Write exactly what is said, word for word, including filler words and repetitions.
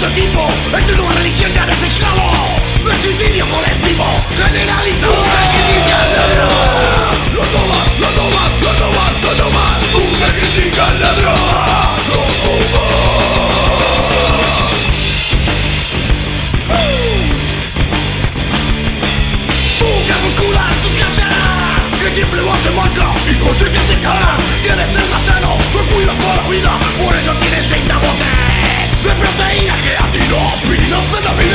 tu equipo, en tu nueva religión ya eres esclavo del suicidio colectivo generalizado. Una crítica al ladrón. Lo toman, lo toman, lo toman, lo toman. Una crítica al ladrón. Lo toman. Busca muscular tus caderas, que siempre vas de marca y consigues de cara. Quieres ser más sano, no cuidas para la vida, por eso tienes treinta botes de proteína, creatina, aspirina, anfetamina.